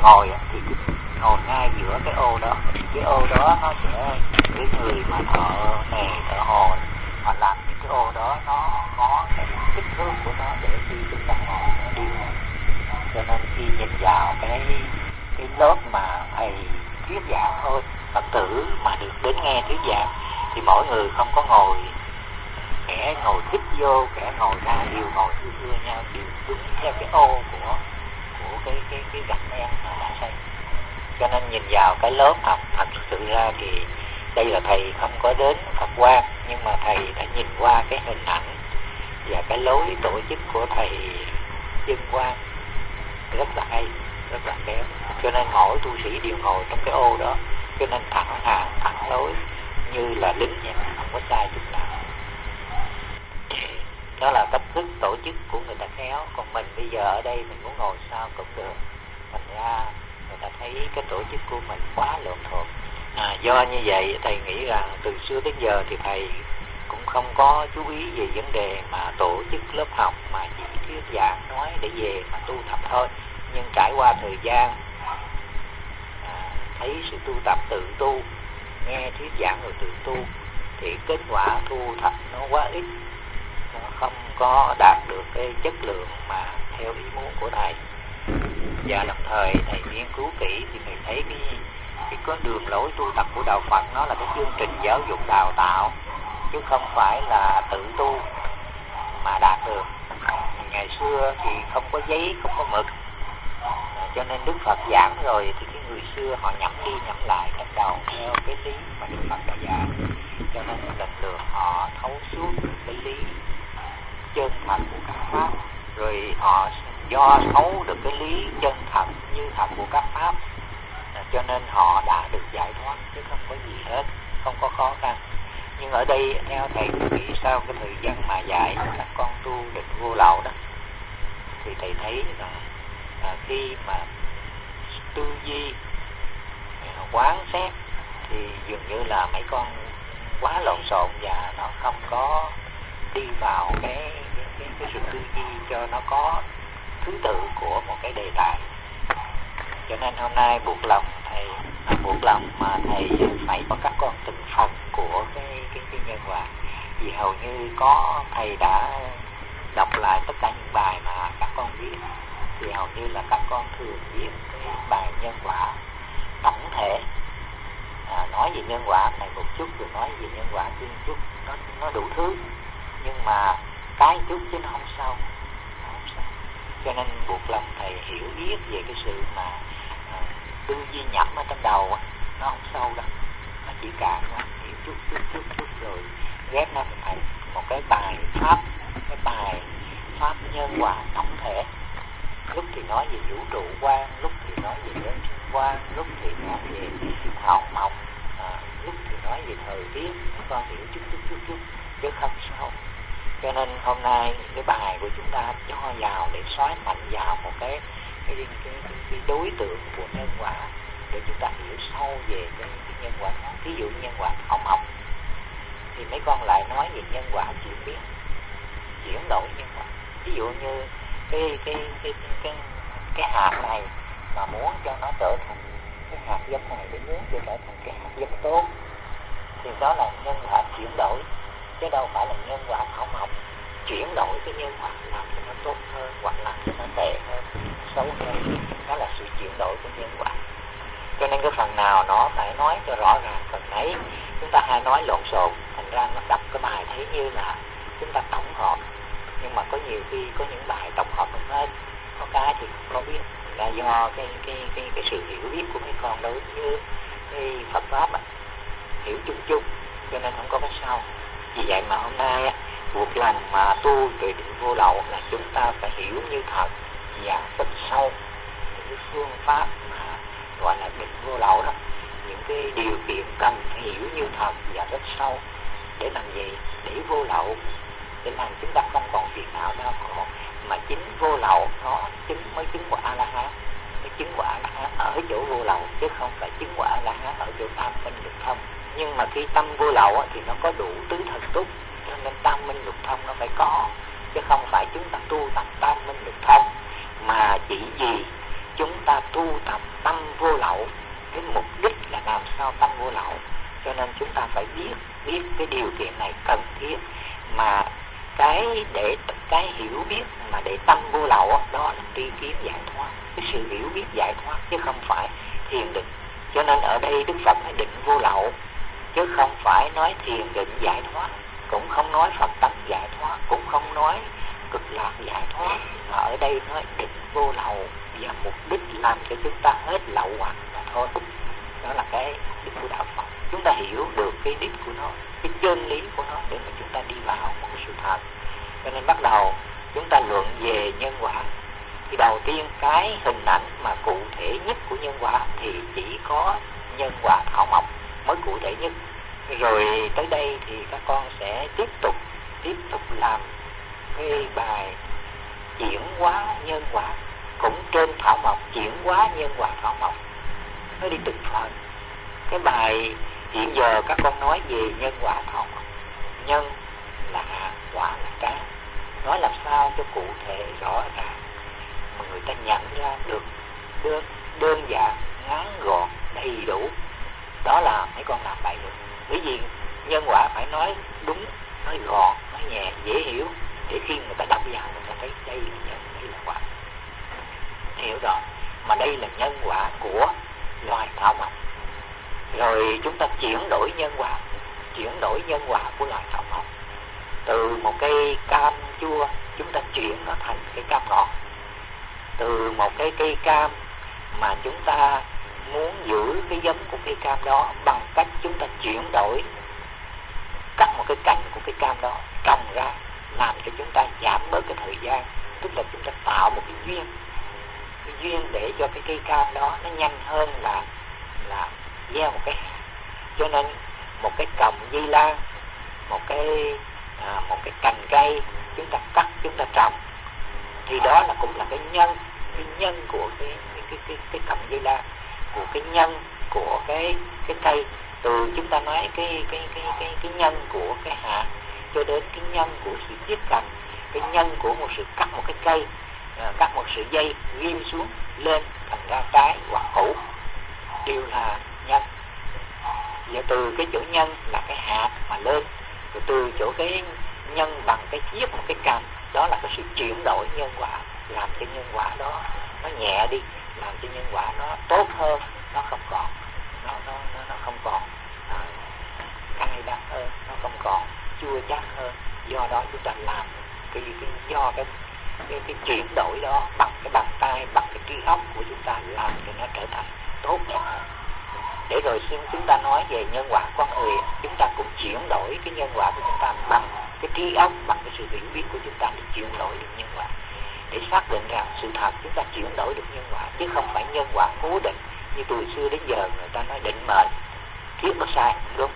ngồi thì ngồi ngay giữa cái ô đó. Cái ô đó nó sẽ, cái người mà thợ nề thợ hồ họ làm những cái ô đó nó có cái kích thước của nó để khi chúng ta ngồi nó đi. Cho nên khi nhìn vào cái lớp mà thầy thuyết giảng thôi, Phật tử mà được đến nghe thuyết giảng thì mỗi người không có ngồi, kẻ ngồi thích vô, kẻ ngồi ra, đều ngồi thưa nhau, đều đúng theo cái ô của cái gạch men mà đã xây. Cho nên nhìn vào cái lớp học thật sự ra thì đây là thầy không có đến Phật quang, nhưng mà thầy đã nhìn qua cái hình ảnh và cái lối tổ chức của thầy Dân Quang rất là hay, rất là khéo. Cho nên mỗi tu sĩ đều ngồi trong cái ô đó, cho nên thẳng hàng thẳng lối như là lính vậy, không có sai chút nào. Đó là cách thức tổ chức của người ta khéo. Còn mình bây giờ ở đây mình muốn ngồi sao cũng được, thành ra người ta thấy cái tổ chức của mình quá lộn xộn. Do như vậy thầy nghĩ rằng từ xưa đến giờ thì thầy cũng không có chú ý về vấn đề mà tổ chức lớp học, mà chỉ thuyết giảng nói để về mà tu tập thôi. Nhưng trải qua thời gian thấy sự tu tập, tự tu, nghe thuyết giảng rồi tự tu, thì kết quả thu thập nó quá ít, nó không có đạt được cái chất lượng mà theo ý muốn của thầy. Và đồng thời thầy nghiên cứu kỹ thì thầy thấy cái con đường lối tu tập của đạo Phật nó là cái chương trình giáo dục đào tạo, chứ không phải là tự tu mà đạt được. Ngày xưa thì không có giấy, không có mực, cho nên Đức Phật giảng rồi thì cái người xưa họ nhẩm đi nhẩm lại bắt đầu theo cái lý mà Đức Phật đã dạy, cho nên lần lượt họ thấu suốt cái lý chân thật của các pháp, rồi họ do thấu được cái lý chân thật như thật của các pháp, cho nên họ đã được giải thoát, chứ không có gì hết, không có khó khăn. Nhưng ở đây theo thầy nghĩ sau cái thời gian mà dạy các con tu định vô lậu đó, thì thầy thấy rằng khi mà tư duy quán xét thì dường như là mấy con quá lộn xộn và nó không có đi vào cái sự tư duy cho nó có thứ tự của một cái đề tài. Cho nên hôm nay buộc lòng mà thầy phải có các con từng phần của cái nhân quả. Vì hầu như có thầy đã đọc lại tất cả những bài mà các con viết, thì hầu như là các con thường viết cái bài nhân quả tổng thể, nói về nhân quả này một chút, rồi nói về nhân quả kia một chút, nó đủ thứ, nhưng mà cái chút chứ nó không sâu. Cho nên buộc lòng thầy hiểu biết về cái sự mà tư duy nhẩm ở trong đầu nó không sâu đâu, nó chỉ càng nó hiểu chút rồi ghép nó thành một cái bài pháp, cái bài pháp nhân quả tổng thể. Lúc thì nói về vũ trụ quan, lúc thì nói về nhân sinh quan, lúc thì nói về học mộc, lúc thì nói về thời tiết, con hiểu chút chứ không sâu. Cho nên hôm nay cái bài của chúng ta cho vào để xoáy mạnh vào một cái đối tượng của nhân quả, để chúng ta hiểu sâu về cái nhân quả đó. Ví dụ nhân quả thảo mộc thì mấy con lại nói về nhân quả chuyển biến, chuyển đổi nhân quả. Ví dụ như cái hạt này mà muốn cho nó trở thành cái hạt giống này, để muốn cho trở thành cái hạt giống tốt, thì đó là nhân quả chuyển đổi, chứ đâu phải là nhân quả thảo mộc. Chuyển đổi cái nhân quả làm cho nó tốt hơn hoặc làm cho nó tệ hơn, xấu hơn, đó là sự chuyển đổi của nhân quả. Cho nên cái phần nào nó phải nói cho rõ ràng, phần ấy chúng ta hay nói lộn xộn, thành ra nó đọc cái bài thấy như là chúng ta tổng hợp, nhưng mà có nhiều khi có những bài tổng hợp không hết, có cái thì không có biết, là do cái sự hiểu biết của mấy con đối với cái Phật pháp hiểu chung, cho nên không có cái sau. Vì vậy mà hôm nay buộc lòng mà tu về định vô lậu là chúng ta phải hiểu như thật và rất sâu những cái phương pháp mà gọi là định vô lậu đó, những cái điều kiện cần phải hiểu như thật và rất sâu. Để làm gì? Để vô lậu, để làm chúng ta không còn phiền não đau khổ, mà chính vô lậu nó mới chứng quả A La Hán. Cái chứng quả A La Hán ở chỗ vô lậu, chứ không phải chứng quả A La Hán ở chỗ tam minh lục thông. Nhưng mà khi tâm vô lậu thì nó có đủ tứ thần túc, cho nên tam minh lục thông nó phải có, chứ không phải chúng ta tu tập tam minh lục thông mà chỉ vì chúng ta tu tập tâm vô lậu. Cái mục đích là làm sao tâm vô lậu, cho nên chúng ta phải biết cái điều kiện này cần thiết. Mà cái hiểu biết mà để tâm vô lậu đó là tri kiến giải thoát, cái sự hiểu biết giải thoát chứ không phải thiền định. Cho nên ở đây Đức Phật nói định vô lậu, chứ không phải nói thiền định giải thoát, cũng không nói Phật tánh giải thoát, cũng không nói cực lạc giải thoát, mà ở đây nói định vô lậu và mục đích làm cho chúng ta hết lậu hoặc mà thôi. Đó là cái đích của đạo Phật. Chúng ta hiểu được cái đích của nó, cái chân lý của nó để mà chúng ta đi vào một cái sự thật. Cho nên bắt đầu chúng ta luận về nhân quả. Thì đầu tiên cái hình ảnh mà cụ thể nhất của nhân quả thì chỉ có nhân quả thảo mộc mới cụ thể nhất. Rồi tới đây thì các con sẽ tiếp tục làm cái bài chuyển hóa nhân quả, cũng trên thảo mộc, chuyển hóa nhân quả thảo mộc, nó đi từng phần. Cái bài hiện giờ các con nói về nhân quả thảo mộc, nhân là hạt, quả là trái, nói làm sao cho cụ thể rõ ràng mà người ta nhận ra được đơn giản, ngắn gọn, đầy đủ. Đó là mấy con làm bài được. Bởi vì nhân quả phải nói đúng, nói gọn, nói nhẹ, dễ hiểu, để khi người ta đọc vào người ta thấy đây là nhân, đây là quả. Hiểu rồi. Mà đây là nhân quả của loài thảo mộc. Rồi chúng ta chuyển đổi nhân quả của loài thảo mộc. Từ một cây cam chua chúng ta chuyển nó thành cây cam ngọt. Từ một cái cây cam mà chúng ta muốn giữ cái giống của cây cam đó bằng cách chúng ta chuyển đổi, cắt một cái cành của cây cam đó trồng ra, làm cho chúng ta giảm bớt cái thời gian, tức là chúng ta tạo một cái duyên để cho cái cây cam đó nó nhanh hơn là gieo một cái hạt. Cho nên một cái cọng dây lan, một cái cành cây chúng ta cắt, chúng ta trồng, thì đó là cũng là cái nhân của cái cọng dây lan, của cái nhân của cái cây. Từ chúng ta nói cái nhân của cái hạt cho đến cái nhân của sự chiết cành, cái nhân của một sự cắt một cái cây, cắt một sợi dây ghim xuống lên thành ra trái hoặc củ, đều là nhân. Và từ cái chỗ nhân là cái hạt mà lên, rồi từ chỗ cái nhân bằng cái chiết một cái cành, đó là cái sự chuyển đổi nhân quả, làm cho nhân quả đó nó nhẹ đi, làm cho nhân quả nó tốt hơn, nó không còn nó không còn cay đắng hơn, nó không còn chua chát hơn. Do đó chúng ta làm do cái chuyển đổi đó bằng cái bàn tay, bằng cái trí óc của chúng ta, làm cho nó trở thành tốt hơn. Để rồi chúng ta nói về nhân quả con người, chúng ta cũng chuyển đổi cái nhân quả của chúng ta bằng cái trí óc, bằng cái sự hiểu biết của chúng ta để chuyển đổi được nhân quả, để xác định rằng sự thật chúng ta chuyển đổi được nhân quả, chứ không phải nhân quả cố định như từ xưa đến giờ người ta nói định mệnh. Thiết nó sai, không đúng.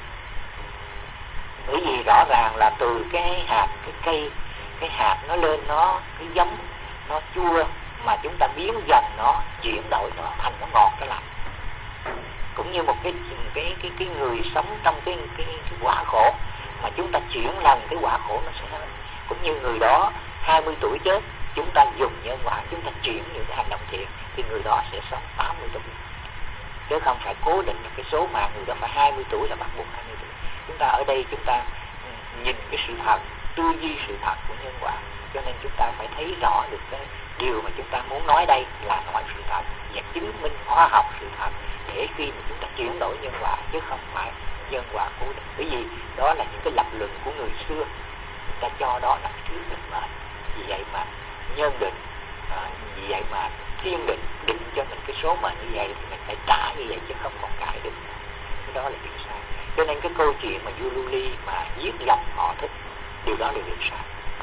Bởi vì rõ ràng là từ cái hạt, cái cây, cái hạt nó lên, nó cái giống nó chua, mà chúng ta biến dần nó, chuyển đổi nó thành nó ngọt cái lành. Cũng như một cái người sống trong cái quả khổ, mà chúng ta chuyển lần cái quả khổ nó sẽ lên. Cũng như người đó 20 tuổi chết, chúng ta dùng nhân quả, chúng ta chuyển những cái hành động thiện, thì người đó sẽ sống 80 tuổi, chứ không phải cố định là cái số mà người đó phải 20 tuổi là bắt buộc 20 tuổi. Chúng ta ở đây chúng ta nhìn cái sự thật, tư duy sự thật của nhân quả, cho nên chúng ta phải thấy rõ được cái điều mà chúng ta muốn nói đây là nói sự thật và chứng minh khoa học sự thật, để khi mà chúng ta chuyển đổi nhân quả, chứ không phải nhân quả cố định. Bởi vì đó là những cái lập luận của người xưa, người ta cho đó là thứ định mệnh. Vì vậy mà nhân định, vì vậy mà thiên định định cho mình cái số mệnh như vậy thì mình phải trả như vậy, chứ không còn cãi được. Cái đó là điều sai. Cho nên cái câu chuyện mà vua Lưu Ly mà giết lòng họ thích, điều đó là điều sai.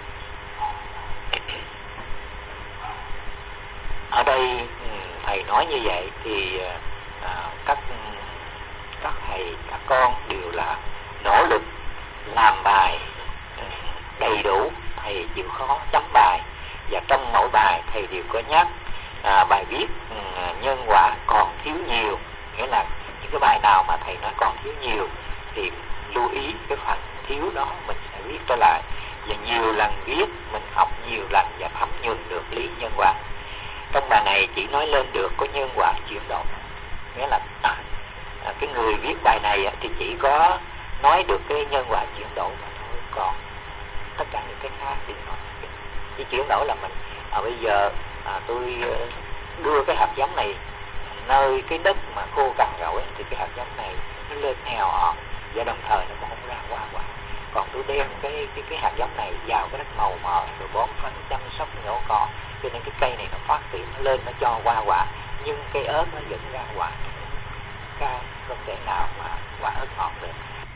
Ở đây thầy nói như vậy thì các thầy, các con đều là nỗ lực làm bài đầy đủ, thầy chịu khó chấm bài, và trong mỗi bài thầy đều có nhắc bài viết nhân quả còn thiếu nhiều, nghĩa là những cái bài nào mà thầy nói còn thiếu nhiều thì lưu ý cái phần thiếu đó mình sẽ viết trở lại, và nhiều lần viết mình học nhiều lần và thấm nhuần được lý nhân quả. trong bài này chỉ nói lên được có nhân quả chuyển đổi, nghĩa là cái người viết bài này thì chỉ có nói được cái nhân quả chuyển đổi mà thôi, còn tất cả những cái khác thì nói cái chuyển đổi là mình bây giờ tôi đưa cái hạt giống này nơi cái đất mà khô cằn rồi thì cái hạt giống này nó lên heo họ và đồng thời nó cũng không ra hoa quả. Còn tôi đem cái hạt giống này vào cái đất màu mỡ rồi bón phân chăm sóc nhổ cỏ, cho nên cái cây này nó phát triển, nó lên, nó cho hoa quả, nhưng cây ớt nó vẫn ra quả cam, không thể nào mà quả ớt ngọt được.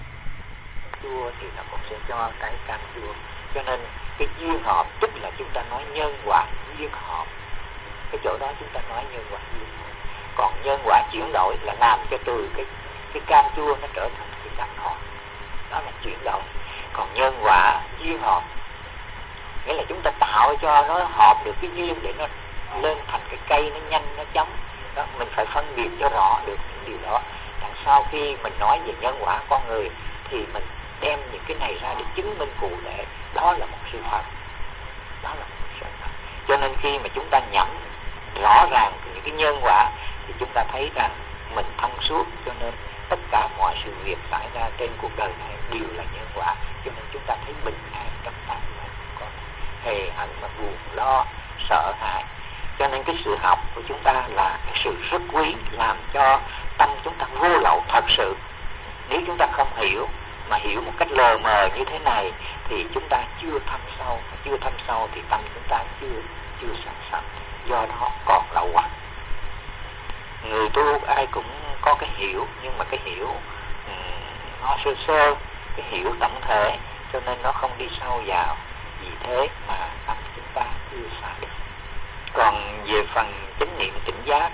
Chua thì nó cũng sẽ cho trái cam chua. Cho nên cái duyên hợp tức là chúng ta nói nhân quả duyên hợp, cái chỗ đó chúng ta nói nhân quả duyên hợp. Còn nhân quả chuyển đổi là làm cho từ cái cam chua nó trở thành cái cam ngọt, đó là chuyển đổi. Còn nhân quả duyên hợp nghĩa là chúng ta tạo cho nó hợp được cái duyên để nó lên thành cái cây, nó nhanh, nó chóng đó. Mình phải phân biệt cho rõ được những điều đó. Đằng sau khi mình nói về nhân quả con người thì mình đem những cái này ra để chứng minh cụ thể, đó là một sự thật, đó là một sự thật. Cho nên khi mà chúng ta nhẩm rõ ràng những cái nhân quả thì chúng ta thấy rằng mình thông suốt. Cho nên tất cả mọi sự việc xảy ra trên cuộc đời này đều là nhân quả. Cho nên chúng ta thấy bình an trong tâm, không có hề hận mà buồn lo sợ hãi. Cho nên cái sự học của chúng ta là cái sự rất quý, làm cho tâm chúng ta vô lậu thật sự. Nếu chúng ta không hiểu mà hiểu một cách lờ mờ như thế này thì chúng ta chưa thâm sâu, chưa thâm sâu thì tâm chúng ta chưa sẵn sàng, do đó còn lậu hoặc. Người tu ai cũng có cái hiểu, nhưng mà cái hiểu nó sơ sơ, cái hiểu tổng thể, cho nên nó không đi sâu vào. Vì thế mà tâm chúng ta chưa xả được. Còn về phần chánh niệm tỉnh giác,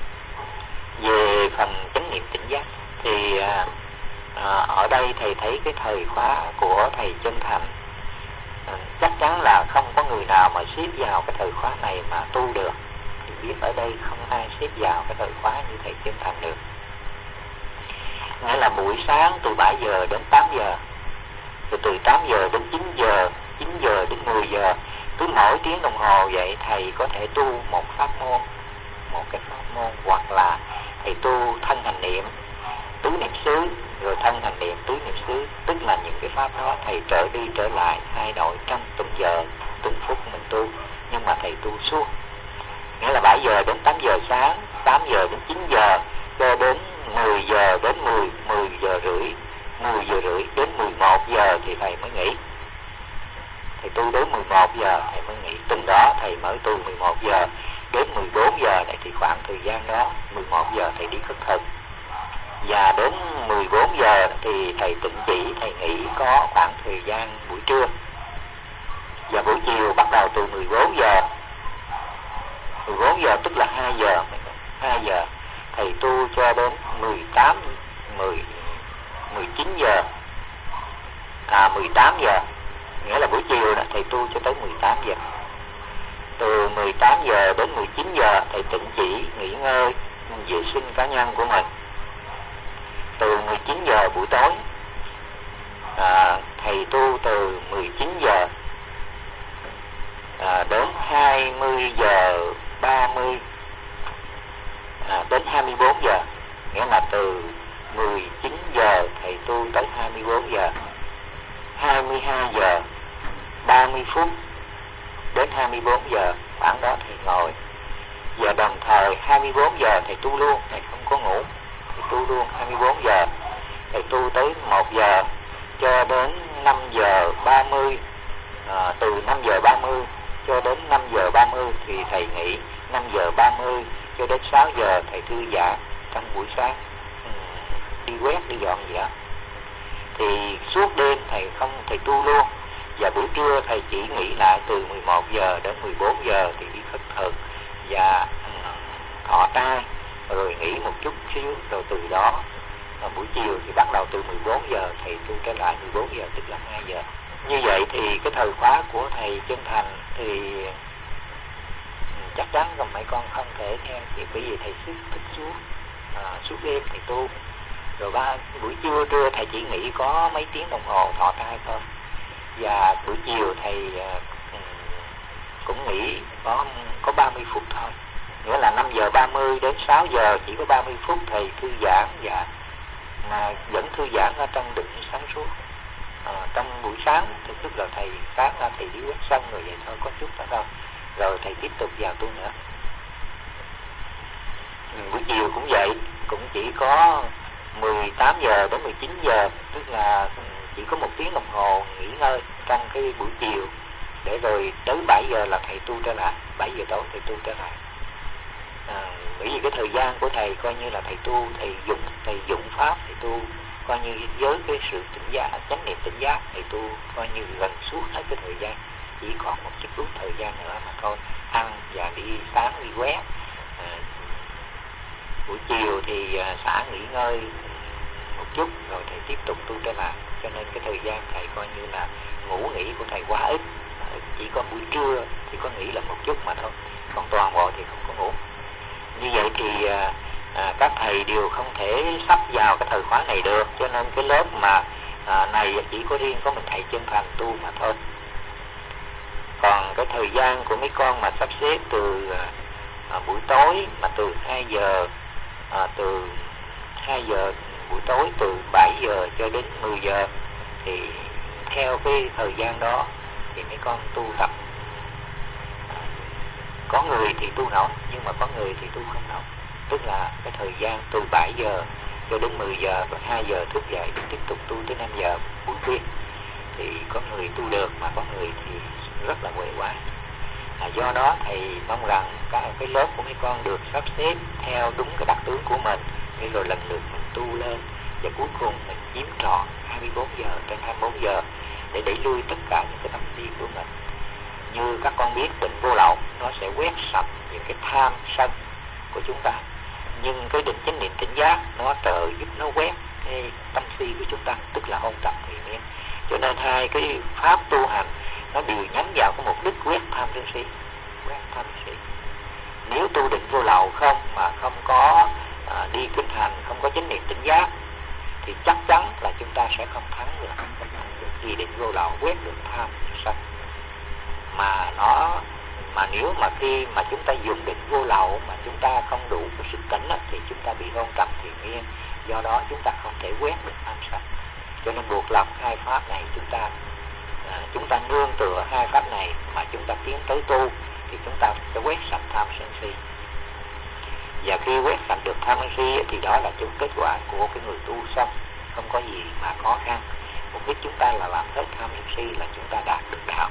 thì ở đây thầy thấy cái thời khóa của thầy Chân Thành chắc chắn là không có người nào mà xếp vào cái thời khóa này mà tu được. Thì biết ở đây không ai xếp vào cái thời khóa như thầy Chân Thành được. Nghĩa là buổi sáng từ 7 giờ đến 8 giờ, rồi từ 8 giờ đến 9 giờ, 9 giờ đến 10 giờ, cứ mỗi tiếng đồng hồ vậy thầy có thể tu một pháp môn, một cái pháp môn, hoặc là thầy tu thân hành niệm, tứ niệm xứ, rồi thân hành niệm, tứ niệm xứ, tức là những cái pháp đó thầy trở đi trở lại thay đổi trong từng giờ, từng phút mình tu, nhưng mà thầy tu suốt. Nghĩa là 7 giờ đến 8 giờ sáng, 8 giờ đến 9 giờ, cho đến 10 giờ đến 10 giờ rưỡi, 10 giờ rưỡi đến 11 giờ thì thầy mới nghỉ. Thầy tu đến 11 giờ thầy mới nghỉ. Từng đó thầy mới tu 11 giờ đến 14 giờ này, thì khoảng thời gian đó 11 giờ thầy đi khất thực. Và đến 14 giờ thì thầy tịnh chỉ, thầy nghỉ có khoảng thời gian buổi trưa. Và buổi chiều bắt đầu từ 14 giờ. 14 giờ tức là 2 giờ. 2 giờ thầy tu cho đến 19 giờ. 18 giờ. Nghĩa là buổi chiều đó thầy tu cho tới 18 giờ. Từ 18 giờ đến 19 giờ thầy tịnh chỉ, nghỉ ngơi, vệ sinh cá nhân của mình. Từ 19 giờ buổi tối thầy tu từ 19 giờ đến 20 giờ 30 đến 24 giờ. Nghĩa là từ 19 giờ thầy tu tới 24 giờ. 22 giờ 30 phút đến 24 giờ, khoảng đó thầy ngồi. Và đồng thời 24 giờ thầy tu luôn, thầy không có ngủ, thầy tu luôn 24 giờ. Thầy tu tới 1 giờ cho đến 5 giờ 30, từ 5 giờ 30 cho đến 5 giờ 30 thì thầy nghỉ. 5 giờ 30 cho đến 6 giờ thầy thư giãn trong buổi sáng, đi quét, đi dọn gì đó. Thì suốt đêm thầy tu luôn. Và buổi trưa thầy chỉ nghỉ lại từ 11 giờ đến 14 giờ thì đi khất thực và thọ trai, rồi nghỉ một chút xíu, rồi từ đó buổi chiều thì bắt đầu từ 14 giờ thầy tu trở lại 14 giờ tức là 2 giờ. Như vậy thì cái thời khóa của thầy Chân Thành thì chắc chắn là mấy con không thể theo, thì bởi vì thầy thức suốt đêm thầy tu. Rồi buổi trưa thầy chỉ nghỉ có mấy tiếng đồng hồ thọ trai thôi. Và buổi chiều thầy cũng nghỉ có 30 phút thôi. nghĩa là 5:30 đến 6 giờ chỉ có 30 phút thầy thư giãn, và vẫn thư giãn ở trong định sáng suốt. Trong buổi sáng thì tức là thầy sáng ra thầy đi quét sân rồi vậy thôi, có chút đó thôi, rồi thầy tiếp tục vào tu nữa. Buổi chiều cũng vậy, cũng chỉ có 18 giờ đến 19 giờ, tức là chỉ có 1 tiếng đồng hồ nghỉ ngơi trong cái buổi chiều, để rồi tới 7 giờ là thầy tu trở lại, 7 giờ tối thầy tu trở lại. Bởi vì cái thời gian của thầy coi như là thầy tu, thầy dụng pháp, thầy tu coi như với cái sự tỉnh giác, chánh niệm tỉnh giác, thầy tu coi như gần suốt hết cái thời gian, chỉ còn một chút thời gian nữa mà thôi, ăn và đi sáng đi quét. Buổi chiều thì xả nghỉ ngơi một chút rồi thầy tiếp tục tu trở lại, cho nên cái thời gian thầy coi như là ngủ nghỉ của thầy quá ít, chỉ có buổi trưa thì có nghỉ là một chút mà thôi, còn toàn bộ thì không có ngủ. Như vậy thì các thầy đều không thể sắp vào cái thời khóa này được, cho nên cái lớp mà này chỉ có riêng có mình thầy Chân Thành tu mà thôi. Còn cái thời gian của mấy con mà sắp xếp từ buổi tối mà từ 2 giờ buổi tối, từ 7 giờ cho đến 10 giờ thì theo cái thời gian đó thì mấy con tu tập. Có người thì tu nổi, nhưng mà có người thì tu không nổi, tức là cái thời gian từ 7 giờ cho đến 10 giờ và 2 giờ thức dậy để tiếp tục tu tới 5 giờ buổi khuya, thì có người tu được mà có người thì rất là uể oải. Do đó thầy mong rằng cái lớp của mấy con được sắp xếp theo đúng cái đặc tướng của mình, để rồi lần lượt mình tu lên, và cuối cùng mình chiếm trọn 24 giờ trên 24 giờ để đẩy lui tất cả những cái tâm si của mình. Như các con biết, định vô lậu nó sẽ quét sạch những cái tham sân của chúng ta, nhưng cái định chánh niệm tỉnh giác nó trợ giúp nó quét cái tâm si của chúng ta, tức là hôn trầm thủy miên. Cho nên hai cái pháp tu hành nó đều nhắm vào cái mục đích quét tham sân si, quét tham sân si. Nếu tu định vô lậu không mà không có đi kinh hành, không có chánh niệm tỉnh giác thì chắc chắn là chúng ta sẽ không thắng được. Vì định vô lậu quét được tham sân, mà nếu mà khi mà chúng ta dùng định vô lậu mà chúng ta không đủ cái sức tỉnh thì chúng ta bị hôn trầm thiền miên, do đó chúng ta không thể quét được tham sân. Cho nên buộc lòng hai pháp này chúng ta nương tựa hai pháp này mà chúng ta tiến tới tu thì chúng ta sẽ quét sạch tham sân si. Và khi quét sạch được tham sân si thì đó là chung kết quả của cái người tu xong, không có gì mà khó khăn. Mục đích chúng ta là làm hết tham sân si là chúng ta đạt được đạo.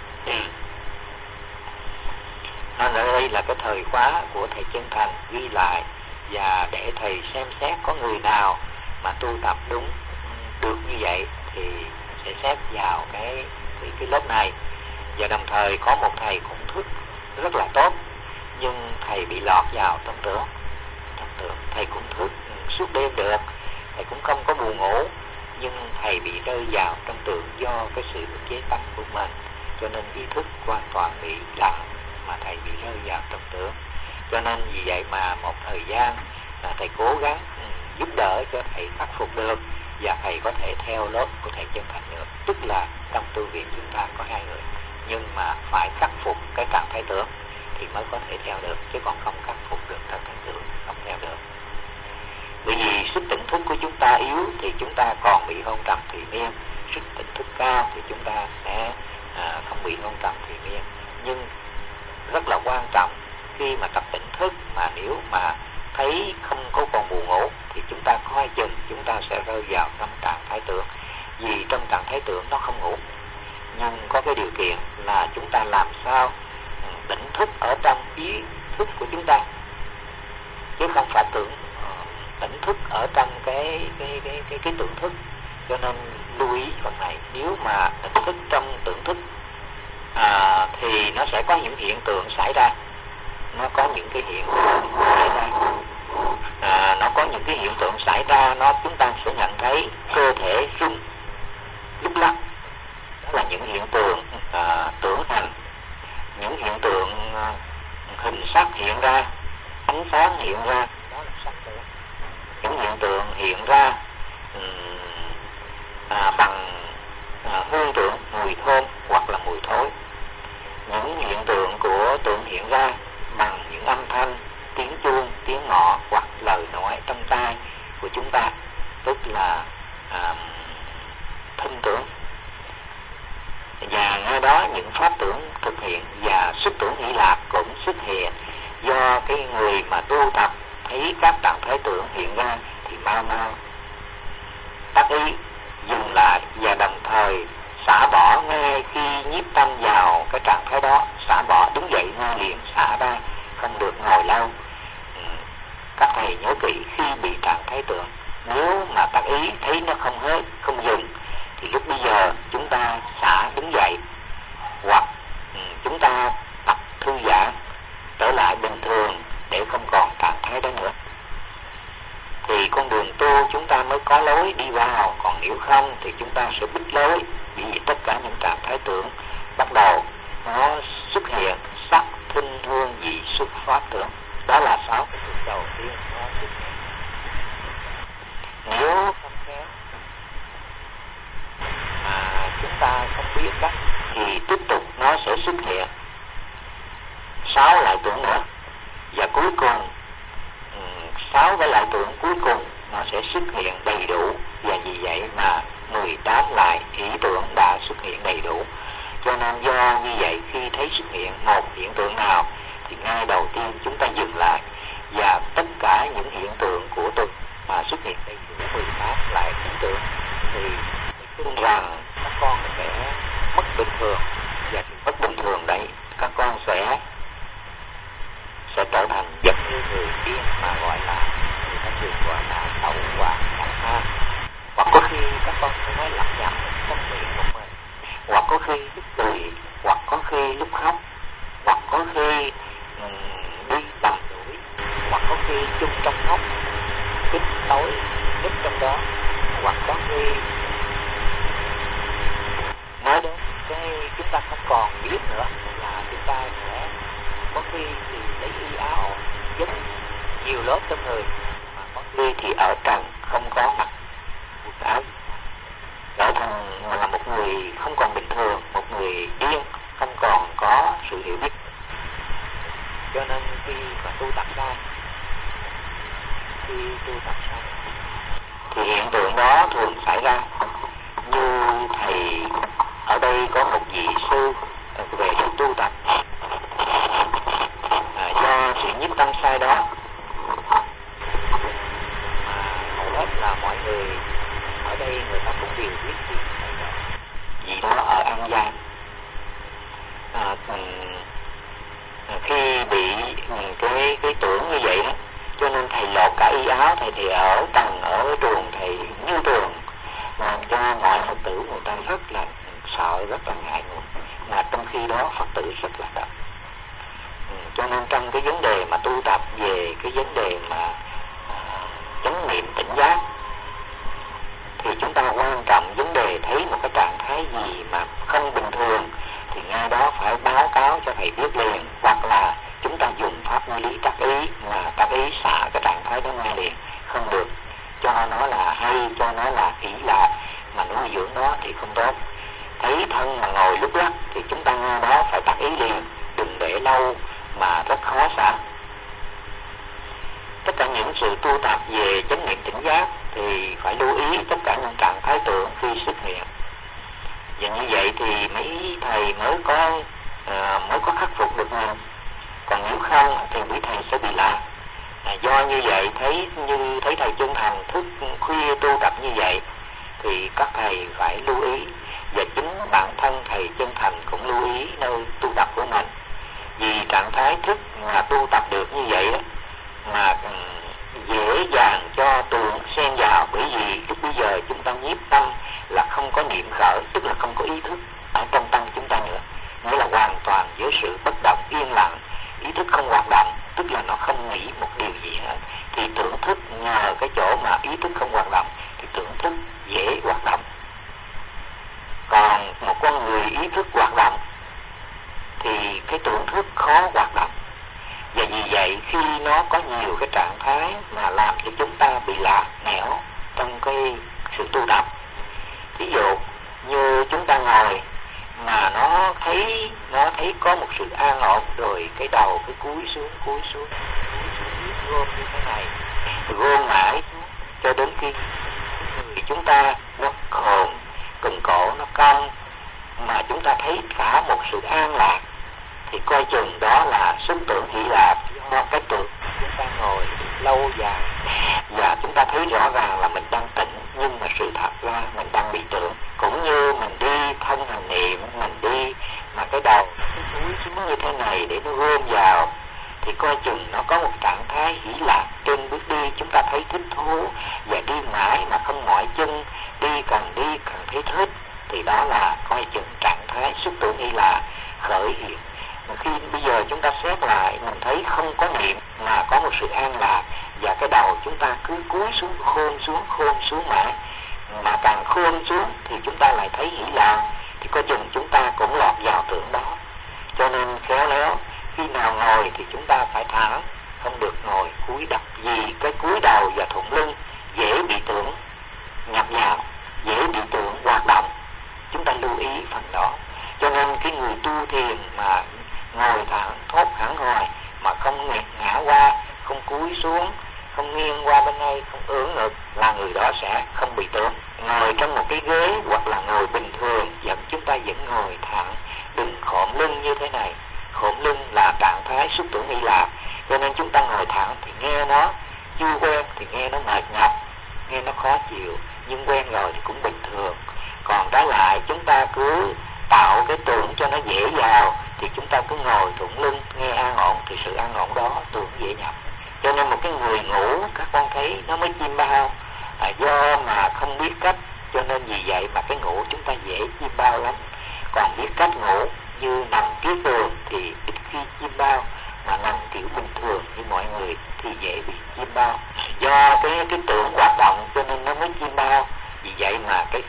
Nên ở đây là cái thời khóa của thầy Chân Thành ghi lại, và để thầy xem xét có người nào mà tu tập đúng được như vậy thì sẽ xếp vào cái lớp này. Và đồng thời có một thầy cũng thức rất là tốt, nhưng thầy bị lọt vào trong tưởng. Thầy cũng thức suốt đêm được, thầy cũng không có buồn ngủ, nhưng thầy bị rơi vào trong tưởng do cái sự chế tâm của mình, cho nên ý thức hoàn toàn bị lặng mà thầy bị rơi vào trong tưởng. Cho nên vì vậy mà một thời gian thầy cố gắng giúp đỡ cho thầy khắc phục được, và thầy có thể theo lớp của thầy Chân Thành được. Tức là trong tu viện chúng ta có 2 người, nhưng mà phải khắc phục cái trạng thái tưởng thì mới có thể theo được, chứ còn không khắc phục được trạng thái tưởng không theo được. Bởi vì sức tỉnh thức của chúng ta yếu thì chúng ta còn bị hôn trầm thủy miên, sức tỉnh thức cao thì chúng ta sẽ không bị hôn trầm thủy miên. Nhưng rất là quan trọng khi mà tập tỉnh thức, mà nếu mà thấy không có còn buồn ngủ thì chúng ta coi chừng chúng ta sẽ rơi vào trong trạng thái tưởng. Vì trong trạng thái tưởng nó không ngủ, nhưng có cái điều kiện là chúng ta làm sao tỉnh thức ở trong ý thức của chúng ta, chứ không phải tỉnh thức ở trong cái tưởng thức. Cho nên lưu ý phần này, nếu mà tỉnh thức trong tưởng thức thì nó sẽ có những hiện tượng xảy ra, nó có những cái hiện tượng xảy ra, chúng ta sẽ nhận thấy cơ thể rung lúc lắc. Đó là những hiện tượng tưởng hành, những hiện tượng hình sắc hiện ra, ánh sáng hiện ra, đó là sắc tưởng. Những hiện tượng hiện ra bằng hương tưởng, mùi thơm hoặc là mùi thối. Những hiện tượng của tưởng hiện ra bằng những âm thanh, tiếng chúng ta, tức là thinh tưởng. Và ngay đó những pháp tưởng thực hiện và xuất tưởng hỷ lạc cũng xuất hiện, do cái người mà tu tập thấy các trạng thái tưởng hiện ra thì mau mau tác ý dừng lại, và đồng thời xả bỏ ngay khi nhiếp tâm vào cái trạng thái đó, xả bỏ đứng dậy ngay liền xả ra, không được ngồi lâu. Các thầy nhớ kỹ, khi bị trạng thái tưởng, nếu mà tác ý thấy nó không hết, không dừng, thì lúc bây giờ chúng ta xả đứng dậy, hoặc chúng ta tập thư giãn trở lại bình thường để không còn trạng thái đó nữa, thì con đường tu chúng ta mới có lối đi vào. Còn nếu không thì chúng ta sẽ bích lối, vì tất cả những trạng thái tưởng bắt đầu nó xuất hiện sắc, thinh, hương, vị, xuất pháp tưởng. Đó là 6 cái tưởng đầu tiên nó xuất hiện. Nếu không khéo mà chúng ta không biết cách thì tiếp tục nó sẽ xuất hiện 6 loại tưởng nữa, và cuối cùng 6 cái loại tưởng cuối cùng nó sẽ xuất hiện đầy đủ, và vì vậy mà 18 loại ý tưởng đã xuất hiện đầy đủ. Cho nên do như vậy, khi thấy xuất hiện một hiện tượng nào thì ngay đầu tiên chúng ta dừng lại, và tất cả những hiện tượng của tôi mà xuất hiện đầy đủ 18 loại ý tưởng thì tin rằng các con sẽ mất bình thường, và khi mất bình thường đấy các con sẽ trở thành giống như người điên, mà gọi là người ta thường gọi là tẩu hỏa nhập ma. Hoặc có khi các con sẽ nói lặp nhặp trong miệng của mình, hoặc có khi lúc cười, hoặc có khi lúc khóc, hoặc có khi đi lầm đuổi, hoặc có khi chung trong ngóc kín tối núp trong đó, hoặc có khi nói đến cái chúng ta không còn biết nữa, là chúng ta sẽ có khi thì lấy y áo giúp nhiều lớp trong người, mà có khi thì ở trần không có mặc quần áo, trở thành là một người không còn bình thường, một người điên, không còn có sự hiểu biết. Cho nên khi mà tu tập sai, thì hiện tượng đó thường xảy ra. Như thầy ở đây có một vị sư về sự tu tập, do sự nhiếp tâm sai đó mà hầu hết là mọi người ở đây người ta cũng đều biết gì vì đó ở An Giang. Khi bị cái tưởng như vậy đó, cho nên thầy lột cả y áo, thầy thì ở tầng ở trường thầy như trường, làm cho mọi Phật tử người ta rất là sợ, rất là ngại ngùng, mà trong khi đó Phật tử rất là đông. Cho nên trong cái vấn đề mà tu tập về cái vấn đề mà chánh niệm tỉnh giác, thì chúng ta quan trọng vấn đề thấy một cái trạng thái gì mà không bình thường thì ngay đó phải báo cáo cho thầy biết liền, hoặc là chúng ta dùng pháp nguyên lý tác ý, mà tác ý xả cái trạng thái đó ngay liền, không được cho nó là hay, cho nó là ý lạc mà nuôi dưỡng nó thì không tốt. Thấy thân mà ngồi lúc lắc thì chúng ta ngay đó phải tác ý liền, đừng để lâu mà rất khó xả. Tất cả những sự tu tập về chánh niệm tỉnh giác thì phải lưu ý tất cả những trạng thái tưởng khi xuất hiện, và như vậy thì mấy thầy mới có khắc phục được mình. Còn nếu không thì quý thầy sẽ bị lạc. Do như vậy thấy thầy chân thành thức khuya tu tập như vậy thì các thầy phải lưu ý, và chính bản thân thầy chân thành cũng lưu ý nơi tu tập của mình. Vì trạng thái thức mà tu tập được như vậy mà dễ dàng cho tưởng xen vào, bởi vì lúc bây giờ chúng ta nhiếp tâm là không có niệm khởi, tức là không có ý thức ở trong tâm chúng ta nữa, nghĩa là hoàn toàn với sự bất động yên lặng, ý thức không hoạt động, tức là nó không nghĩ một điều gì hết, thì tưởng thức nhờ cái chỗ mà ý thức không hoạt động thì tưởng thức dễ hoạt động. Còn một con người ý thức hoạt động thì cái tưởng thức khó hoạt động, và vì vậy khi nó có nhiều cái trạng thái mà làm cho chúng ta bị lạc nẻo trong cái sự tu tập. Ví dụ như chúng ta ngồi mà nó thấy có một sự an ổn, rồi cái đầu cái cúi xuống gom như thế này, gom mãi cho đến khi người chúng ta nó hồn cần cổ nó cong mà chúng ta thấy cả một sự an lạc, thì coi chừng đó là xúc tưởng hỷ lạc do cái tưởng chúng ta ngồi lâu dài và chúng ta thấy rõ ràng là mình đang tỉnh, nhưng mà sự thật ra mình đang bị tưởng. Cũng như mình đi thân hành niệm, mình đi mà cái đầu nó cúi xuống như thế này để nó gom vào, thì coi chừng nó có một trạng thái hỷ lạc. Trên bước đi chúng ta thấy thích thú và đi mãi mà không mỏi chân, đi càng thấy thích, thì đó là coi chừng trạng thái xúc tưởng hỷ lạc khởi hiện. Mà khi bây giờ chúng ta xét lại, mình thấy không có niệm mà có một sự an lạc, và cái đầu chúng ta cứ cúi xuống khôn xuống mãi, mà càng khôn xuống thì chúng ta lại thấy hỷ lạc, thì coi chừng chúng ta cũng lọt vào tưởng đó. Cho nên khéo léo khi nào ngồi thì chúng ta phải thẳng, không được ngồi cúi đập, vì cái cúi đầu và thủng lưng dễ bị tưởng nhập vào, dễ bị tưởng hoạt động. Chúng ta lưu ý phần đó. Cho nên cái người tu thiền mà ngồi thẳng thốt hẳn hồi mà không ngã qua, không cúi xuống, không nghiêng qua bên đây, không ưỡn ngực, là người đó sẽ không bị tưởng. Ngồi trong một cái ghế hoặc là ngồi bình thường, chúng ta vẫn ngồi thẳng, đừng khom lưng như thế này. Khom lưng là trạng thái xúc tưởng hỷ lạc, cho nên chúng ta ngồi thẳng thì nghe nó chưa quen, thì nghe nó mệt nhọc, nghe nó khó chịu, nhưng quen rồi thì cũng bình thường. Còn trái lại chúng ta cứ tạo cái tưởng cho nó dễ vào, thì chúng ta cứ ngồi thủng lưng nghe an ổn, thì sự an ổn đó tưởng dễ nhập. Cho nên một cái người ngủ các con thấy nó mới chim bao, do mà không biết cách, cho nên vì vậy mà cái ngủ chúng ta dễ chim bao lắm. Còn biết cách ngủ như nằm kiết tường thì ít khi chim bao, mà nằm kiểu bình thường như mọi người thì dễ bị chim bao. Do cái tưởng hoạt động cho nên nó mới chim bao. Vì vậy mà cái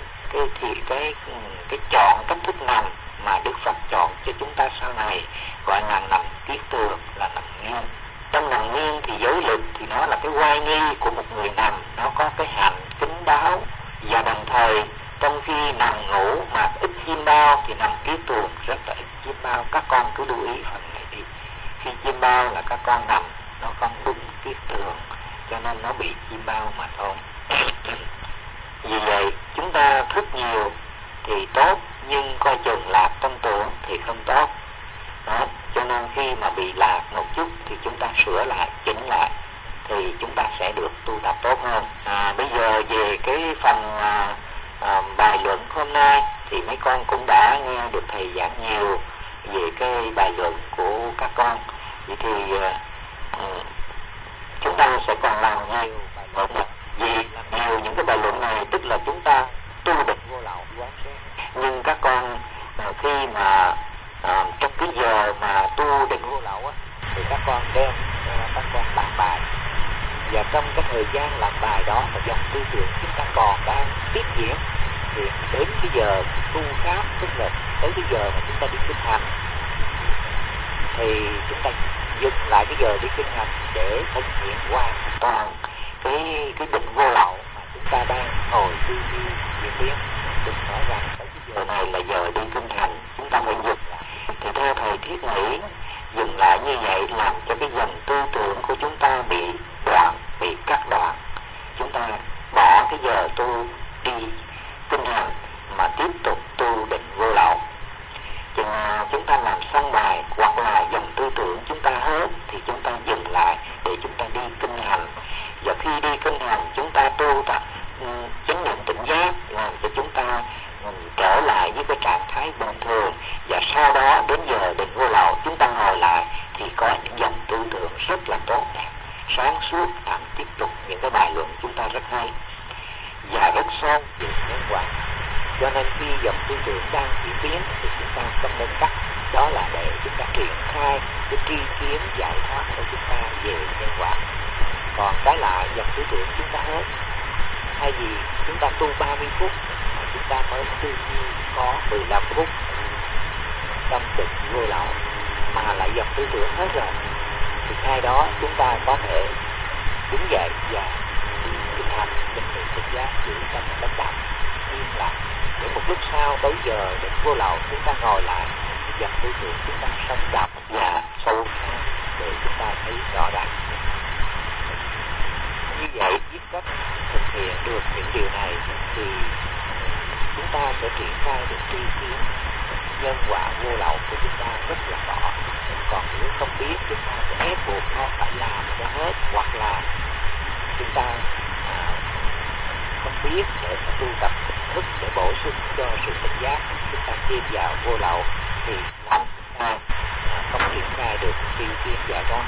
chọn cách thức nằm mà Đức Phật chọn cho chúng ta sau này gọi là nằm kiết tường, là nằm nghiêng. Trong nằm nghiêng thì giới lực thì nó là cái oai nghi của một người nằm, nó có cái hành kín đáo, và đồng thời trong khi nằm ngủ mà ít chim bao thì nằm kiết tường rất là ít chim bao. Các con cứ lưu ý phần này đi. Khi chim bao là các con nằm nó không đúng kiết tường, cho nên nó bị chim bao mà thôi. Vì vậy chúng ta thức nhiều thì tốt, nhưng coi chừng lạc trong tưởng thì không tốt đó. Cho nên khi mà bị lạc một chút thì chúng ta sửa lại, chỉnh lại, thì chúng ta sẽ được tu tập tốt hơn. Bây giờ về cái phần bài luận hôm nay thì mấy con cũng đã nghe được thầy giảng nhiều về cái bài luận của các con. Vậy thì chúng ta sẽ còn làm nhiều bài luận này. Vì nhiều những cái bài luận này tức là chúng ta tu được vô lậu quán xét. Nhưng các con khi mà trong cái giờ mà tu định vô lậu á, thì các con đem các con làm bài, và trong cái thời gian làm bài đó mà dòng tư tưởng chúng ta còn đang tiếp diễn, thì đến cái giờ tu pháp, tức là tới cái giờ mà chúng ta đi kinh hành, thì chúng ta dừng lại cái giờ đi kinh hành để thực hiện qua toàn cái định vô lậu mà chúng ta đang ngồi tư duy diễn biến. Đừng nói rằng tới cái giờ này là giờ đi kinh hành, chúng ta phải dừng lại. Thì theo thầy thiết nghĩ, dừng lại như vậy làm cho cái dòng tư tưởng của chúng ta bị đoạn, bị cắt đoạn. Chúng ta bỏ cái giờ tu đi kinh hành mà tiếp tục tu định vô lậu. Chừng chúng ta làm xong bài hoặc là dòng tư tưởng chúng ta hết thì chúng ta dừng lại để chúng ta đi kinh hành. Và khi đi kinh hành chúng ta tu tập chánh niệm tỉnh giác, làm cho chúng ta trở lại với cái trạng thái bình thường. Và sau đó đến giờ định vô lậu chúng ta ngồi lại thì có những dòng tư tưởng rất là tốt đẹp, sáng suốt, tiếp tục những cái bài luận chúng ta rất hay và rất sâu về nhân quả. Cho nên khi dòng tư tưởng đang diễn biến thì chúng ta không nên cắt, đó là để chúng ta triển khai cái tri kiến giải thoát của chúng ta về nhân quả. Còn trái lại dòng tư tưởng chúng ta hết, thay vì chúng ta tu 30 phút mà chúng ta mới tư duy có 15 phút trong định vô lậu mà lại dòng tư tưởng hết rồi, thì hai đó chúng ta có thể đứng dậy và thực hành chánh niệm tỉnh giác giữ tâm bất động yên lặng, để một lúc sau tới giờ định vô lậu chúng ta ngồi lại dòng tư tưởng chúng ta sống động và sâu để chúng ta thấy rõ ràng. Như vậy biết cách thực hiện được những điều này thì chúng ta sẽ triển khai được tri kiến nhân quả vô lậu của chúng ta rất là rõ. Còn nếu không biết, chúng ta sẽ ép buộc nó phải làm cho hết, hoặc là chúng ta không biết để tu tập thức để bổ sung cho sự tỉnh giác, chúng ta thêm vào vô lậu thì làm chúng ta không triển khai được tri kiến giải thoát.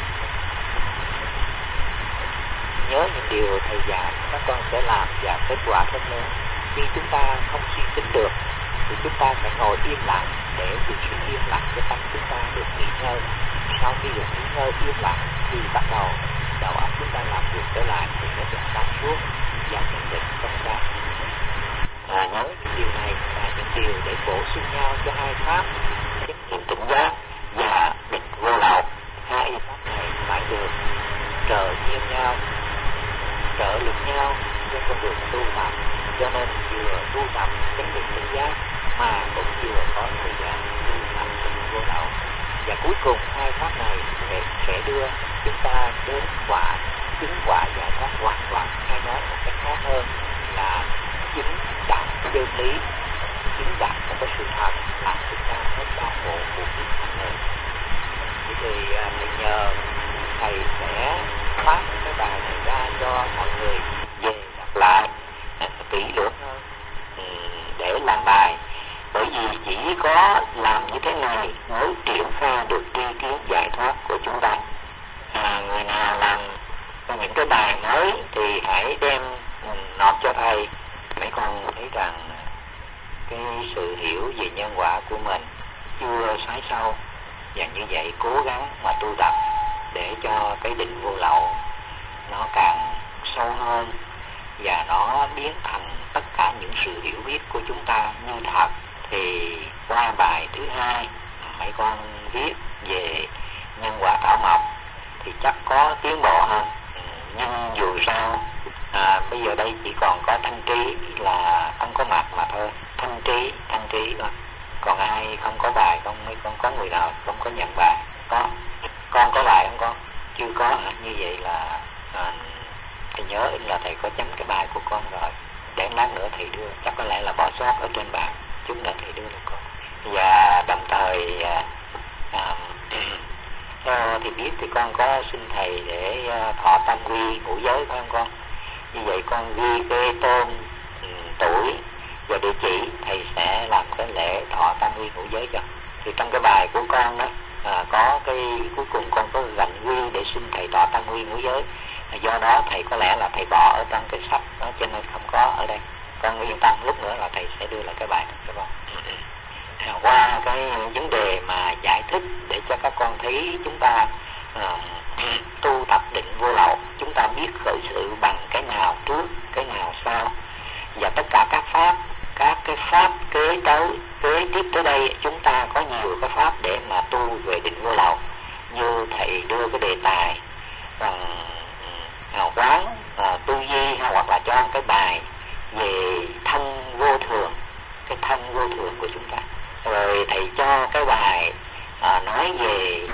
Nhớ những điều thầy dạy, các con sẽ làm và kết quả rất lớn. Khi chúng ta không suy tính được thì chúng ta phải ngồi im lặng để từ sự im lặng cho tâm chúng ta được nghỉ ngơi. Sau khi được nghỉ ngơi im lặng thì bắt đầu đầu óc chúng ta làm việc trở lại thì nó sẽ sáng suốt và nhận định không ra. Nhớ những điều này là những điều để bổ sung nhau cho hai pháp chánh niệm tỉnh giác và định vô lậu. Hai pháp này phải được trợ duyên nhau, trợ lực nhau trên con đường tu tập, cho nên vừa tu tập chánh niệm tỉnh giác mà cũng vừa có thời gian tu tập định vô lậu. Và cuối cùng hai pháp này sẽ đưa chúng ta đến chứng quả giải thoát hoàn toàn, hay nói một cách khác hơn là chứng đạt chân lý, chứng đạt một cái sự thật làm chúng ta hết đau khổ của kiếp thành này. Thì thầy nhờ thầy sẽ phát cái bài này ra cho mọi người về đọc lại kỹ lưỡng hơn để làm bài, bởi vì chỉ có làm như thế này mới triển khai được tri kiến giải thoát của chúng ta. Người nào làm những cái bài mới thì hãy đem nộp cho thầy. Mấy con thấy rằng cái sự hiểu về nhân quả của mình chưa xoáy sâu, và như vậy cố gắng mà tu tập để cho cái định vô lậu nó càng sâu hơn và nó biến thành tất cả những sự hiểu biết của chúng ta như thật. Thì qua bài thứ hai mấy con viết về nhân quả thảo mộc thì chắc có tiến bộ hơn. Nhưng dù sao bây giờ đây chỉ còn có Thanh Trí là không có mặt mà thôi. Thanh Trí thôi. Còn ai không có bài không? Mấy con có người nào không có nhận bài? Con có bài không con? Chưa có hả? Như vậy là thầy nhớ là thầy có chấm cái bài của con rồi. Để lát nữa thầy đưa, chắc có lẽ là bỏ sót ở trên bàn, chút nữa thầy đưa cho con. Và đồng thời thì biết thì con có xin thầy để thọ tam quy ngũ giới phải không con? Như vậy con ghi cái tên, tuổi và địa chỉ, thầy sẽ làm cái lễ thọ tam quy ngũ giới cho. Thì trong cái bài của con đó có cái cuối cùng con có gạch quy để xin thầy thọ tam quy ngũ giới. Do đó thầy có lẽ là thầy bỏ ở trong cái sách đó cho nên không có ở đây. Con yên tâm, lúc nữa là thầy sẽ đưa lại cái bài cho con. Qua cái vấn đề mà giải thích để cho các con thấy chúng ta tu tập định vô lậu, chúng ta biết khởi sự bằng cái nào trước, cái nào sau, và tất cả các cái pháp kế tiếp tới đây chúng ta có nhiều cái pháp để mà tu về định vô lậu. Như thầy đưa cái đề tài bằng quán tu di, hoặc là cho cái bài về thân vô thường, cái thân vô thường của chúng ta. Rồi thầy cho cái bài nói về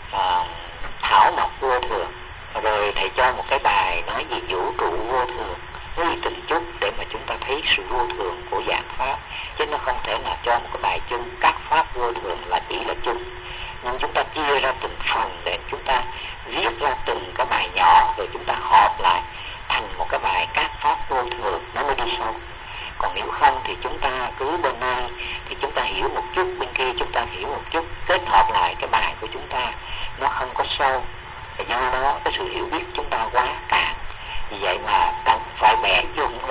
thảo mộc vô thường. Rồi thầy cho một cái bài nói về vũ trụ vô thường, với từng chút để mà chúng ta thấy sự vô thường của dạng pháp. Chứ nó không thể nào cho một cái bài chung các pháp vô thường là chỉ là chung. Nhưng chúng ta chia ra từng phần để chúng ta viết ra từng cái bài nhỏ, rồi chúng ta hợp lại thành một cái bài các pháp vô thường, nó mới đi sâu. Còn nếu không thì chúng ta cứ bên này thì chúng ta hiểu một chút, bên kia chúng ta hiểu một chút, kết hợp lại cái bài của chúng ta nó không có sâu. Và do đó cái sự hiểu biết chúng ta quá cạn. Vì vậy mà cần phải bẻ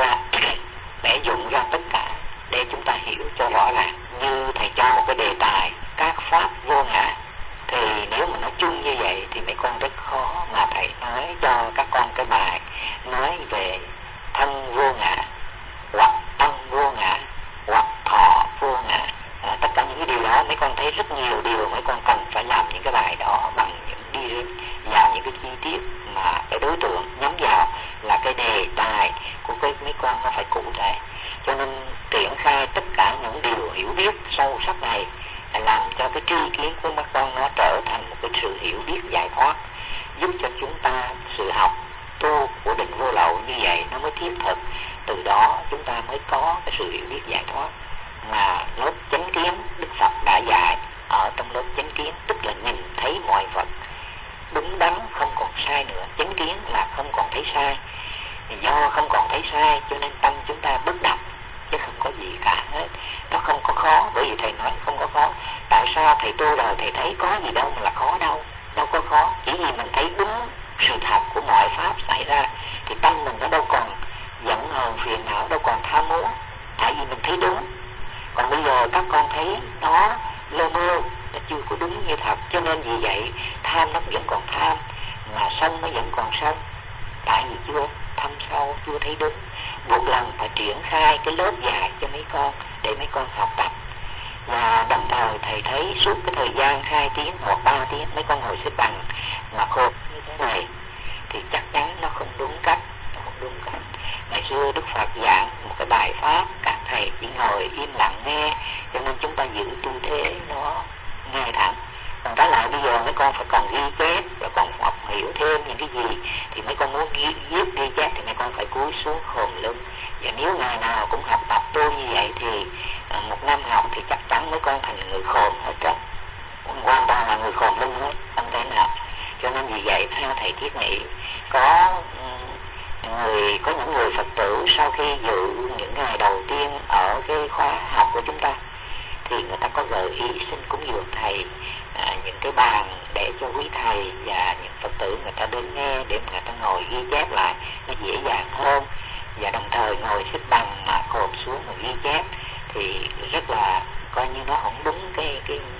dụng ra tất cả để chúng ta hiểu cho rõ ràng. Như thầy cho một cái đề tài các pháp vô ngã, thì nếu mà nói chung như vậy thì mấy con rất khó mà thầy nói cho các con cái bài nói về thân vô ngã, hoặc tâm vô ngã, hoặc thọ vô ngã. Tất cả những cái điều đó mấy con thấy rất nhiều điều mấy con cần phải làm những cái bài đó bằng những đi vào những cái chi tiết mà cái đối tượng nhắm vào là cái đề tài của cái mấy con nó phải cụ thể. Cho nên triển khai tất cả những điều hiểu biết sâu sắc này là làm cho cái tri kiến của mấy con nó trở thành một cái sự hiểu biết giải thoát, giúp cho chúng ta sự học tu của định vô lậu như vậy nó mới thiết thực. Từ đó chúng ta mới có cái sự hiểu biết giải thoát mà lớp chánh kiến Đức Phật đã dạy. Ở trong lớp chánh kiến tức là nhìn thấy mọi vật đúng đắn, không còn sai nữa. Chánh kiến là không còn thấy sai. Do không còn thấy sai cho nên tâm chúng ta bất động, chứ không có gì cả hết. Nó không có khó, bởi vì thầy nói không có khó. Tại sao thầy tu rồi thầy thấy có gì đâu mà là khó đâu. Đâu có khó, chỉ vì mình thấy đúng sự thật của mọi pháp xảy ra thì tâm mình nó đâu còn giận hờn phiền não, đâu còn tham muốn, tại vì mình thấy đúng. Còn bây giờ các con thấy nó lơ mơ, nó chưa có đúng như thật, cho nên vì vậy tham nó vẫn còn tham, mà sân nó vẫn còn sân, tại vì chưa thâm sâu, chưa thấy đúng. Một lần phải triển khai cái lớp dài cho mấy con để mấy con học tập. Và đồng thời thầy thấy suốt cái thời gian 2 tiếng hoặc 3 tiếng mấy con ngồi xếp bằng mà khôn như thế này thì chắc chắn nó không đúng cách, nó không đúng cách. Ngày xưa Đức Phật giảng một cái bài pháp, các thầy chỉ ngồi im lặng nghe, cho nên chúng ta giữ tư thế nó ngay thẳng. Còn trái lại bây giờ mấy con phải còn ghi chép và còn học hiểu thêm những cái gì thì mấy con muốn ghi chép thì mấy con phải cúi xuống khom lưng. Và nếu ngày nào cũng học tập tu như vậy thì một năm học thì chắc chắn mấy con thành người khôn hết trơn, hoàn toàn là người khôn lưng hết, không thể nào. Cho nên vì vậy theo thầy thiết nghĩ có những người Phật tử sau khi dự những ngày đầu tiên ở cái khóa học của chúng ta thì người ta có gợi ý xin cúng dường thầy những cái bàn để cho quý thầy và những Phật tử người ta đến nghe để người ta ngồi ghi chép lại nó dễ dàng hơn, và đồng thời ngồi xếp bằng mà khom xuống mà ghi chép thì rất là coi như nó không đúng cái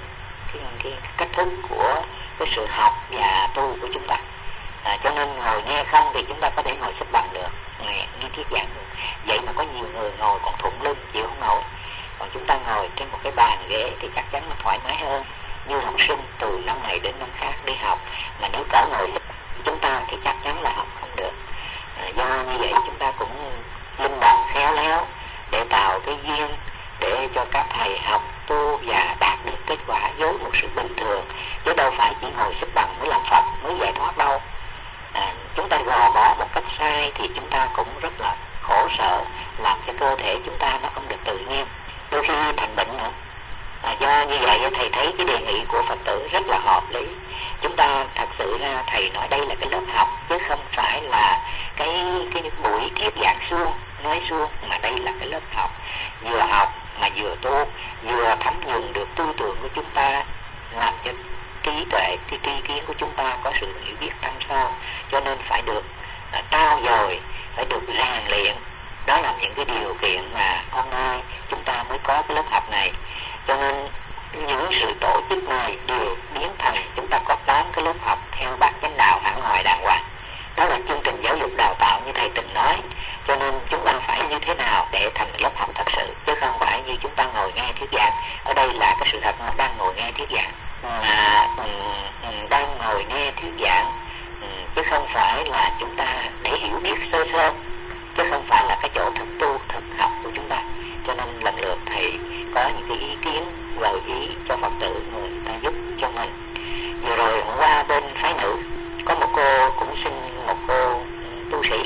cách thức của cái sự học và tu của chúng ta. Cho nên ngồi nghe không thì chúng ta có thể ngồi xếp bằng được, nghe thuyết giảng được. Vậy mà có nhiều người ngồi còn thủng lưng chịu không nổi. Còn chúng ta ngồi trên một cái bàn ghế thì chắc chắn nó thoải mái hơn. Như học sinh từ năm này đến năm khác đi học mà nếu cả ngồi chúng ta thì chắc chắn là học không được. Do như vậy chúng ta cũng linh động khéo léo để tạo cái duyên để cho các thầy học tu và đạt được kết quả với một sự bình thường, chứ đâu phải chỉ ngồi xếp bằng mới làm Phật mới giải thoát đâu. Chúng ta gò bó một cách sai thì chúng ta cũng rất là khổ sở, làm cho cơ thể chúng ta nó không được tự nhiên, đôi khi thành bệnh nữa. Do như vậy thầy thấy cái đề nghị của Phật tử rất là hợp lý. Chúng ta thật sự ra thầy nói đây là cái lớp học chứ không phải là cái buổi thuyết giảng suông nói suông, mà đây là cái lớp học vừa học mà vừa tu, vừa thấm nhuần được tư tưởng của chúng ta, làm cho trí tuệ, cái tri kiến của chúng ta có sự hiểu biết thâm sâu, cho nên phải được trau dồi, phải được rèn luyện. Đó là những cái điều kiện mà hôm nay chúng ta mới có cái lớp học này. Cho nên những sự tổ chức này đều biến thành chúng ta có 8 cái lớp học theo bát chánh đạo hẳn hoài đàng hoàng. Đó là chương trình giáo dục đào tạo như thầy từng nói. Cho nên chúng ta phải như thế nào để thành lớp học thật sự, chứ không phải như chúng ta ngồi nghe thuyết giảng. Ở đây là cái sự thật nó đang ngồi nghe thuyết giảng, mà đang ngồi nghe thuyết giảng, chứ không phải là chúng ta để hiểu biết sơ sơ, chứ không phải là cái chỗ thực tu, thực học của chúng ta. Cho nên lần lượt thầy có những cái ý kiến gợi ý cho Phật tử người ta giúp cho mình. Vừa rồi hôm qua bên phái nữ có một cô cũng xin một cô tu sĩ,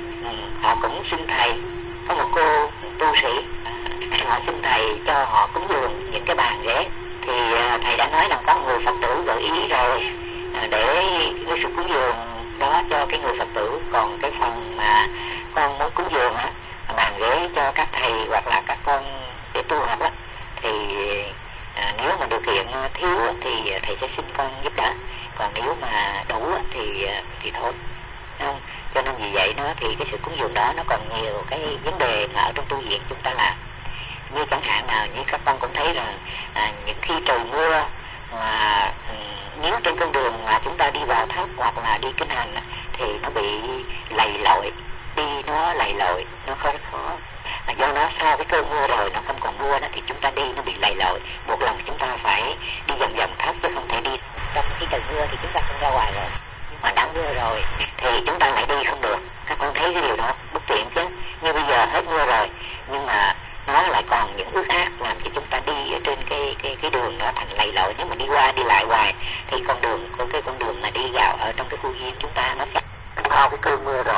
họ cũng xin thầy, có một cô tu sĩ họ xin thầy cho họ cúng dường những cái bàn ghế. Thì thầy đã nói rằng có người Phật tử gợi ý rồi để cái sự cúng dường đó cho cái người Phật tử. Còn cái phần mà con muốn cúng dường bàn ghế cho các thầy hoặc là các con để tu học thì nếu mà điều kiện thiếu thì thầy sẽ xin con giúp đỡ, còn nếu mà đủ thì thôi, không? Cho nên vì vậy thì cái sự cúng dường đó nó còn nhiều cái vấn đề mà ở trong tu viện chúng ta làm. Như chẳng hạn nào như các con cũng thấy là những khi trời mưa mà nếu trên con đường mà chúng ta đi vào tháp hoặc là đi kinh hành thì nó bị lầy lội, đi nó lầy lội, nó rất khó. Do nó sau cái cơn mưa rồi nó không còn mưa thì chúng ta đi nó bị lầy lội, một lần chúng ta phải đi vòng vòng tháp chứ không thể đi. Trong khi trời mưa thì chúng ta không ra ngoài rồi, nhưng mà đã mưa rồi thì chúng ta lại đi không được. Các con thấy cái điều đó bất tiện chứ. Như bây giờ hết mưa rồi nhưng mà nó lại còn những ướt át làm cho chúng ta đi ở trên cái đường nó thành lầy lội. Nếu mà đi qua đi lại hoài thì con đường mà đi vào ở trong cái khu viên chúng ta nó sẽ sau cái cơn mưa rồi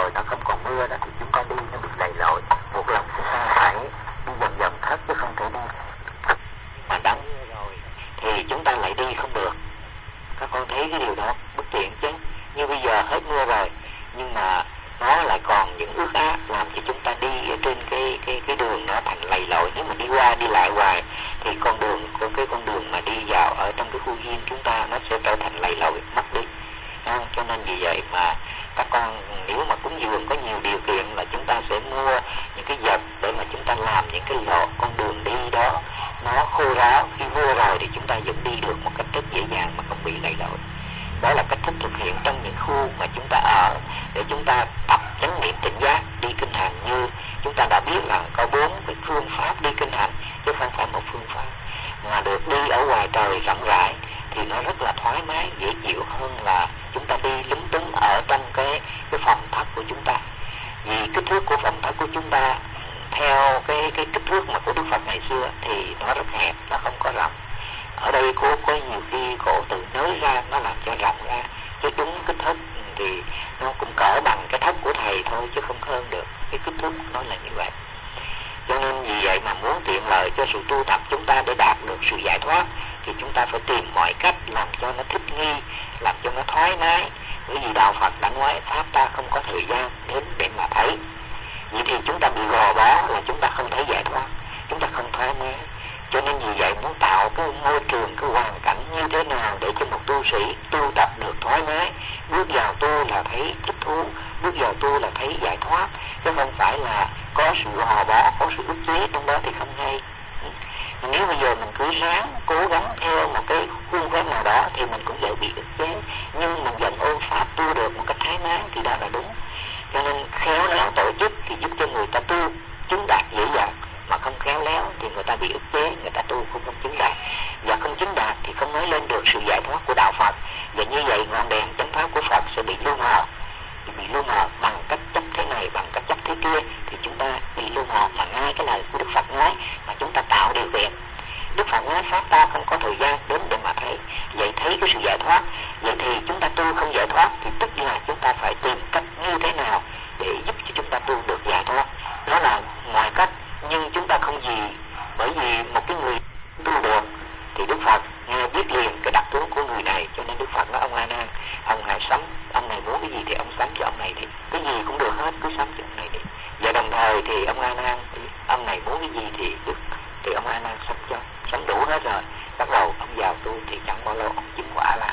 thấy cái điều đó bất tiện chứ. Như bây giờ hết mưa rồi, nhưng mà nó lại còn những ướt át làm cho chúng ta đi ở trên cái đường nó thành lầy lội. Nếu mà đi qua đi lại hoài thì con đường mà đi vào ở trong cái khu viên chúng ta nó sẽ trở thành lầy lội mất đi. Cho nên vì vậy mà các con nếu mà cúng dường có nhiều điều kiện là chúng ta sẽ mua những cái vật để mà chúng ta làm những cái lộ con đường đi đó nó khô ráo. Khi mưa rồi thì chúng ta vẫn đi được một cách rất dễ dàng mà không bị lầy lội. Đó là cách thức thực hiện trong những khu mà chúng ta ở để chúng ta tập chánh niệm tỉnh giác đi kinh hành. Như chúng ta đã biết là có 4 cái phương pháp đi kinh hành chứ không phải một phương pháp, mà được đi ở ngoài trời rộng rãi thì nó rất là thoải mái dễ chịu hơn là chúng ta đi lúng túng ở trong cái phòng thất của chúng ta. Vì kích thước của phòng thất của chúng ta theo cái kích thước mà của Đức Phật ngày xưa thì nó rất hẹp, nó không có rộng. Ở đây có nhiều khi cổ tự nới ra nó làm cho rộng ra, chứ đúng kích thước thì nó cũng cỡ bằng cái thất của thầy thôi chứ không hơn được. Cái kích thước nó là như vậy. Cho nên vì vậy mà muốn tiện lợi cho sự tu tập chúng ta để đạt được sự giải thoát thì chúng ta phải tìm mọi cách làm cho nó thích nghi, làm cho nó thoải mái. Bởi vì Đạo Phật đã nói pháp ta không có thời gian đến để mà thấy. Vậy thì chúng ta bị gò bó là chúng ta không thấy giải thoát, chúng ta không thoải mái. Cho nên vì vậy muốn tạo cái môi trường, cái hoàn cảnh như thế nào để cho một tu sĩ tu tập được thoải mái, bước vào tu là thấy thích thú, bước vào tu là thấy giải thoát, chứ không phải là có sự gò bó, có sự ức chế trong đó thì không hay. Nếu bây giờ mình cứ ráng cố gắng theo một cái khuôn phép nào đó thì mình cũng dễ bị ức chế, nhưng mình vẫn ôn pháp tu được một cách thoải mái thì đó là đúng. Cho nên khéo léo tổ chức thì giúp cho người ta tu chứng đạt dễ dàng, mà không khéo léo thì người ta bị ức chế, người ta tu cũng không chứng đạt, và không chứng đạt thì không nói lên được sự giải thoát của đạo Phật. Và như vậy ngọn đèn chánh pháp của Phật sẽ bị lu mờ, bằng cách chấp thế này, bằng cách chấp thế kia thì chúng ta bị lu mờ. Mà ngay cái lời của Đức Phật nói mà chúng ta tạo điều kiện. Đức Phật nói pháp ta không có thời gian đến để mà thấy, vậy thấy cái sự giải thoát. Vậy thì chúng ta tu không giải thoát thì tức là chúng ta phải tìm cách như thế nào để giúp cho chúng ta tu được giải thoát. Đó là mọi cách, nhưng chúng ta không gì, bởi vì một cái người tu được thì Đức Phật nghe biết liền cái đặc tướng của người này. Cho nên Đức Phật nói ông A Nan, ông hãy sắm, ông này muốn cái gì thì ông sắm cho ông này đi, cái gì cũng được hết, cứ sắm cho ông này đi. Và đồng thời thì ông A Nan, ông này muốn cái gì thì ông A Nan sắm cho, sắm đủ hết rồi, bắt đầu ông vào tu thì chẳng bao lâu ông chứng quả là